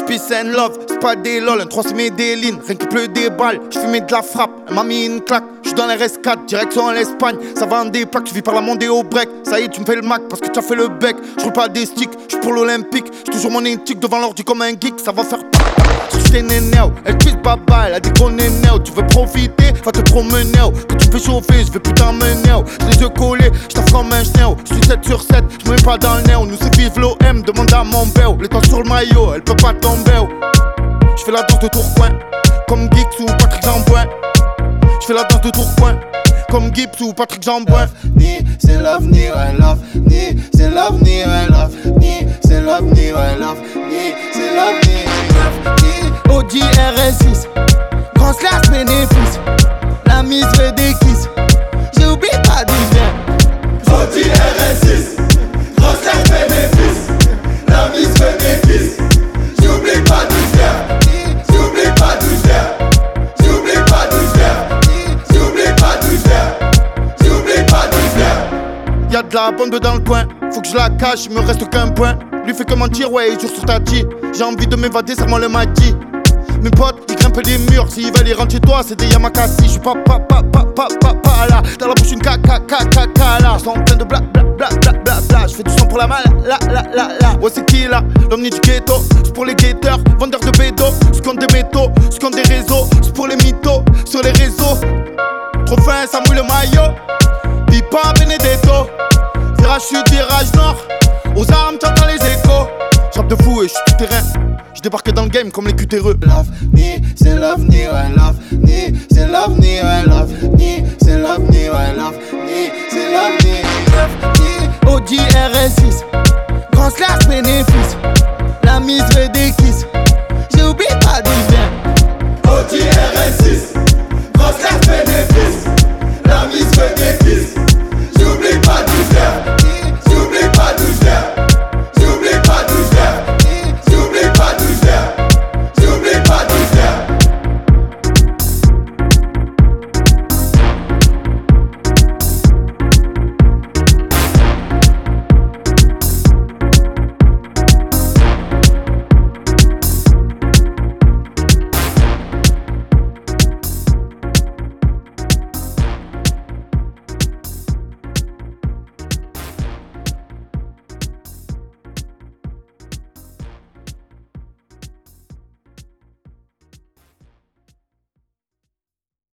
peace and love, c'est pas des lol, un 3 c'est mes des lignes, rien qui pleut des balles, j'fumais de la frappe, elle m'a mis une claque, j'suis dans les RS4, direction l'Espagne, ça vend des plaques, j'vis par la mondée au break, ça y est tu me fais le Mac parce que tu as fait le bec, j'roule pas des sticks, j'suis pour l'Olympique, j'suis toujours mon éthique devant l'ordi comme un geek, ça va faire j'étais nénéo, elle cuisse baba, elle a dit qu'on est néo, tu veux profiter, va te promener, que tu me fais chauffer, j'vais plus t'emmener, j'ai les yeux collés, j't'offre comme un chenel, j'suis 7 sur 7, j'me mets pas dans le néo, nous c'est vive l'OM, demande à mon béo, les temps sur le maillot, elle peut pas tomber, j'fais la danse de Tourcoing, comme Geeks ou Patrick Jambouin, j'fais la danse de Tourcoing, comme Gibbs ou Patrick Jambouin. C'est l'avenir, I love, ni c'est l'avenir, I love, ni c'est l'avenir, I love, ni c'est l'avenir, I love, ni Audi RS6, grosse classe bénéfice, la mise veut des kisses, j'oublie pas d'y bien. Audi RS6, grosse classe bénéfice, la mise veut des kisses, j'oublie pas d'y bien, j'oublie pas d'y bien, j'oublie pas d'y bien, j'oublie pas d'y bien, j'oublie pas d'y bien. Y'a de la bombe dans le coin, faut que je la cache, il me reste qu'un point. Lui fait que mentir, ouais, il jure sur ta G. J'ai envie de m'évader, ça moi le m'a dit. Mes potes, ils grimpent les murs, s'ils veulent les rentrer chez toi, c'est des Yamakasi. J'suis pas là, dans la bouche une caca là. J'suis en plein de bla j'fais du son pour la mal, la. Ouais, c'est qui là, l'omni du ghetto. C'est pour les guetteurs, vendeurs de bédo. Ce qu'on des métaux, ce qu'on des réseaux. C'est pour les mythos, sur les réseaux. Trop fin, ça mouille le maillot. Pipa Benedetto, virage nord, aux armes t'entends les échos. J'rappe de fou et j'suis tout terrain, j'débarque dans le game comme les cutéreux. L'avenir, c'est l'avenir, I love, ni c'est l'avenir, I love, ni c'est l'avenir, I love, ni c'est l'avenir, I love, ni Audi RS6, grosse classe bénéfice,